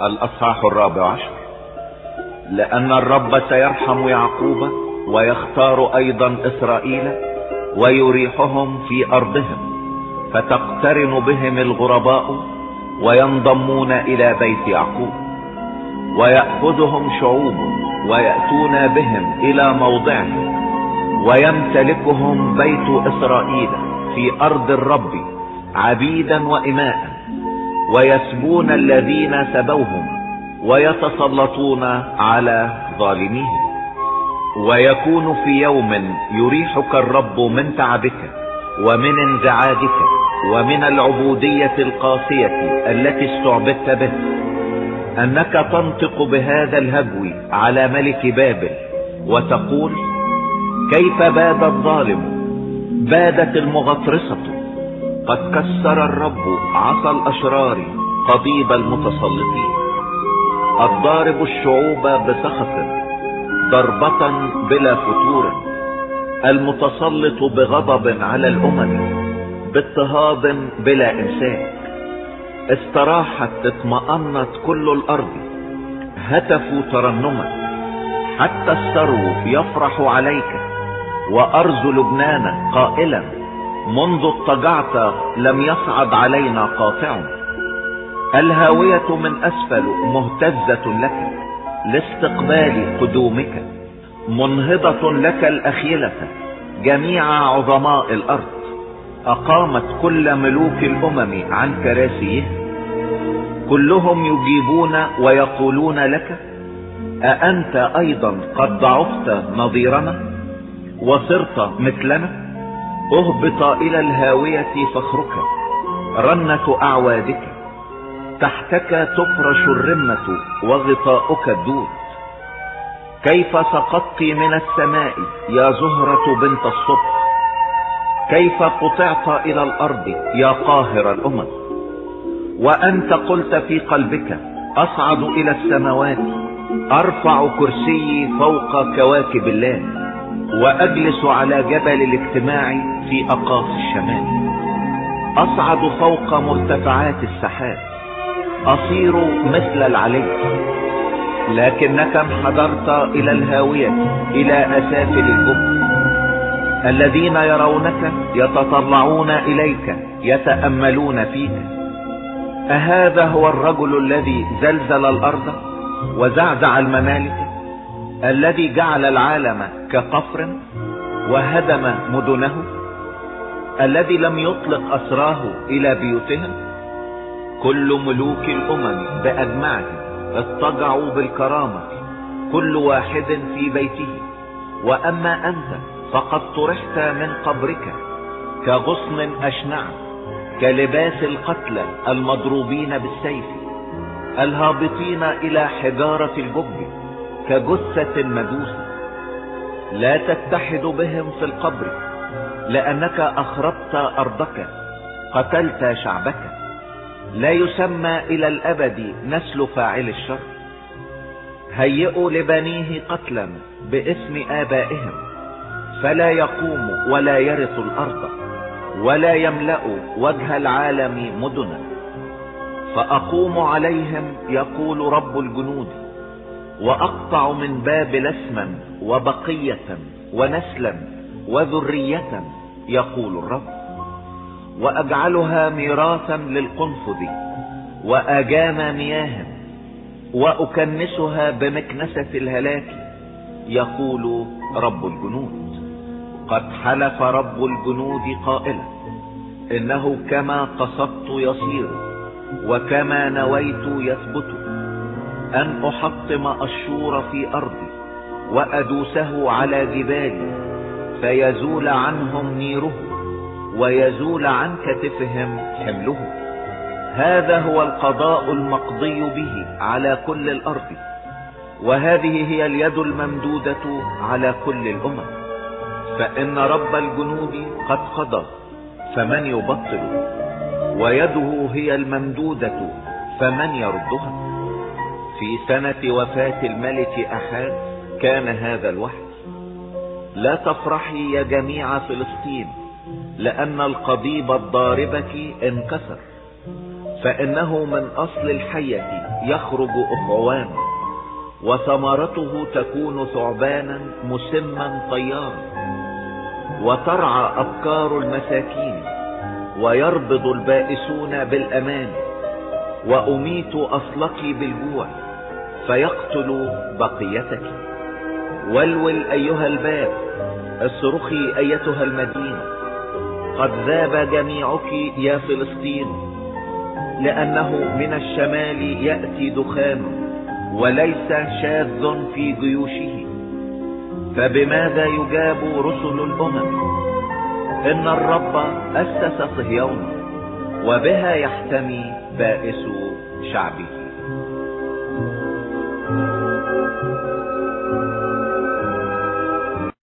الأصحاح 14. لأن الرب سيرحم يعقوب ويختار أيضا إسرائيل ويريحهم في أرضهم، فتقترن بهم الغرباء وينضمون إلى بيت يعقوب، ويأخذهم شعوب ويأتون بهم إلى موضعهم، ويمتلكهم بيت إسرائيل في أرض الرب عبيدا وإماء، ويسبون الذين سبوهم ويتسلطون على ظالميهم. ويكون في يوم يريحك الرب من تعبك ومن انزعاجك ومن العبودية القاسية التي استعبدت به، أنك تنطق بهذا الهجو على ملك بابل وتقول: كيف باد الظالم، بادت المغطرسة، قد كسر الرب عصا الأشرار قضيب المتسلطين. الضارب الشعوب بسخط، ضربة بلا فتور، المتسلط بغضب على الأمم، باضطهاد بلا إمساك. استراحت اطمأنت كل الأرض، هتفوا ترنما، حتى السرو يفرح عليك، وأرز لبنان قائلا: منذ اضطجعت لم يصعد علينا قاطع. الهاوية من أسفل مهتزة لك لاستقبال قدومك، منهضة لك الأخيلة جميع عظماء الأرض. أقامت كل ملوك الأمم عن كراسيه، كلهم يجيبون ويقولون لك: أأنت أيضا قد ضعفت نظيرنا وصرت مثلنا؟ اهبط إلى الهاوية فخرك، رنة أعوادك، تحتك تفرش الرمة وغطاؤك الدود. كيف سقطت من السماء يا زهرة بنت الصبح، كيف قطعت إلى الأرض يا قاهر الأمم. وأنت قلت في قلبك: أصعد إلى السماوات، أرفع كرسيي فوق كواكب الله، وأجلس على جبل الاجتماع في أقاصي الشمال. أصعد فوق مرتفعات السحاب، أصير مثل العلي. لكنك انحدرت إلى الهاوية، إلى أسافل الجب. الذين يرونك يتطلعون إليك، يتأملون فيك. أهذا هو الرجل الذي زلزل الأرض وزعزع الممالك، الذي جعل العالم كقفر وهدم مدنه، الذي لم يطلق أسراه إلى بيوتهم؟ كل ملوك الأمم بأجمعهم اضطجعوا بالكرامة، كل واحد في بيته. وأما أنت فقد طرحت من قبرك كغصن أشنع، كلباس القتلى المضروبين بالسيف، الهابطين إلى حجارة الجب كجثة مجوسة. لا تتحد بهم في القبر، لأنك أخربت أرضك، قتلت شعبك. لا يسمى إلى الأبد نسل فاعل الشر. هيئوا لبنيه قتلا باسم آبائهم، فلا يقوم ولا يرث الأرض، ولا يملأ وجه العالم مدنا. فأقوم عليهم يقول رب الجنود، وأقطع من بابل اسما وبقية ونسلا وذرية، يقول الرب. وأجعلها ميراثا للقنفذ وآجام مياه، وأكنسها بمكنسة الهلاك، يقول رب الجنود. قد حلف رب الجنود قائلا: إنه كما قصدت يصير، وكما نويت يثبت، أن أحطم أشور في أرضي وأدوسه على جبالي، فيزول عنهم نيره ويزول عن كتفهم حمله. هذا هو القضاء المقضي به على كل الأرض، وهذه هي اليد الممدودة على كل الأمم. فإن رب الجنود قد قضى، فمن يبطل؟ ويده هي الممدودة، فمن يردها؟ في سنة وفاة الملك أحاز كان هذا الوحي. لا تفرحي يا جميع فلسطين، لأن القضيب الضاربك انكسر. فإنه من أصل الحية يخرج أخعوان، وثمرته تكون ثعبانا مسما طيارا. وترعى أبكار المساكين، ويربض البائسون بالأمان. وأميت أصلك بالجوع، فيقتل بقيتك. ولول أيها الباب، اصرخي أيتها المدينة. قد ذاب جميعك يا فلسطين، لأنه من الشمال يأتي دخان، وليس شاذ في جيوشه. فبماذا يجاب رسل الأمم؟ إن الرب أسس صهيون، وبها يحتمي بائس شعبه.